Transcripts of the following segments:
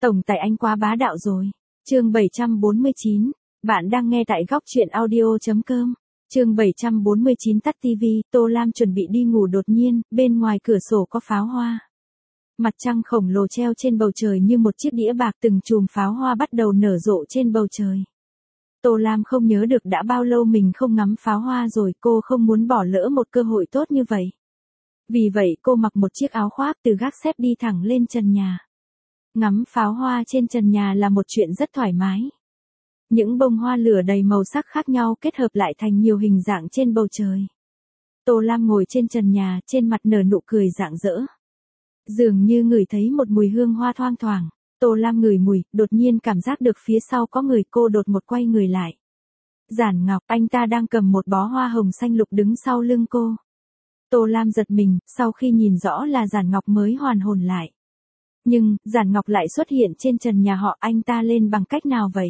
Tổng tài anh quá bá đạo rồi. Chương 749. Bạn đang nghe tại góc truyện audio.com. Chương 749 tắt TV, Tô Lam chuẩn bị đi ngủ đột nhiên, bên ngoài cửa sổ có pháo hoa. Mặt trăng khổng lồ treo trên bầu trời như một chiếc đĩa bạc, từng chùm pháo hoa bắt đầu nở rộ trên bầu trời. Tô Lam không nhớ được đã bao lâu mình không ngắm pháo hoa rồi, cô không muốn bỏ lỡ một cơ hội tốt như vậy. Vì vậy cô mặc một chiếc áo khoác từ gác xếp đi thẳng lên trần nhà. Ngắm pháo hoa trên trần nhà là một chuyện rất thoải mái. Những bông hoa lửa đầy màu sắc khác nhau kết hợp lại thành nhiều hình dạng trên bầu trời. Tô Lam ngồi trên trần nhà, trên mặt nở nụ cười rạng rỡ. Dường như ngửi thấy một mùi hương hoa thoang thoảng. Tô Lam ngửi mùi, đột nhiên cảm giác được phía sau có người, cô đột ngột quay người lại. Giản Ngọc, anh ta đang cầm một bó hoa hồng xanh lục đứng sau lưng cô. Tô Lam giật mình, sau khi nhìn rõ là Giản Ngọc mới hoàn hồn lại. Nhưng, Giản Ngọc lại xuất hiện trên trần nhà họ, anh ta lên bằng cách nào vậy?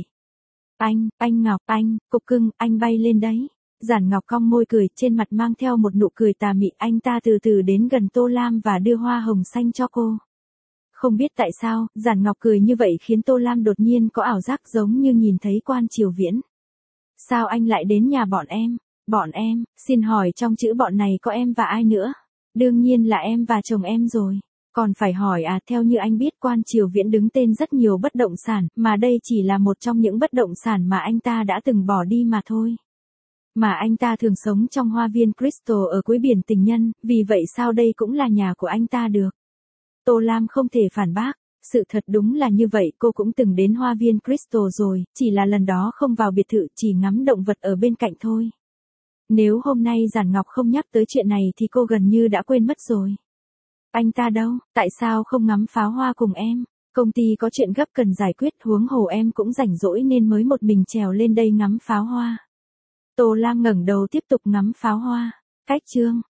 Anh Ngọc, cục cưng, anh bay lên đấy. Giản Ngọc cong môi cười, trên mặt mang theo một nụ cười tà mị, anh ta từ từ đến gần Tô Lam và đưa hoa hồng xanh cho cô. Không biết tại sao, Giản Ngọc cười như vậy khiến Tô Lam đột nhiên có ảo giác giống như nhìn thấy Quan Triều Viễn. Sao anh lại đến nhà bọn em? Bọn em, xin hỏi trong chữ bọn này có em và ai nữa? Đương nhiên là em và chồng em rồi. Còn phải hỏi à, theo như anh biết Quan Triều Viễn đứng tên rất nhiều bất động sản, mà đây chỉ là một trong những bất động sản mà anh ta đã từng bỏ đi mà thôi. Mà anh ta thường sống trong hoa viên Crystal ở cuối biển Tình Nhân, vì vậy sao đây cũng là nhà của anh ta được? Tô Lam không thể phản bác, sự thật đúng là như vậy, cô cũng từng đến hoa viên Crystal rồi, chỉ là lần đó không vào biệt thự, chỉ ngắm động vật ở bên cạnh thôi. Nếu hôm nay Giản Ngọc không nhắc tới chuyện này thì cô gần như đã quên mất rồi. Anh ta đâu, tại sao không ngắm pháo hoa cùng em? Công ty có chuyện gấp cần giải quyết, huống hồ em cũng rảnh rỗi nên mới một mình trèo lên đây ngắm pháo hoa. Tô Lam ngẩng đầu tiếp tục ngắm pháo hoa. Cách chương.